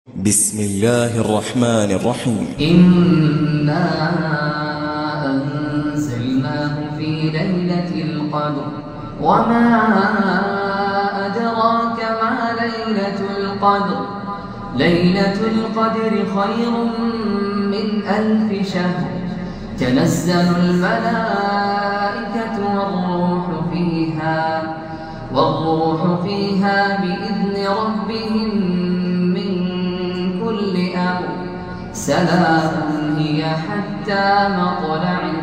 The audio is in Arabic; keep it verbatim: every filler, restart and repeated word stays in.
بسم الله الرحمن الرحيم. إنا أنزلناه في ليلة القدر وما أدراك ما ليلة القدر ليلة القدر خير من ألف شهر تنزل الملائكة والروح فيها والروح فيها بإذن ربهم من كل أمر سلام هي حتى مطلع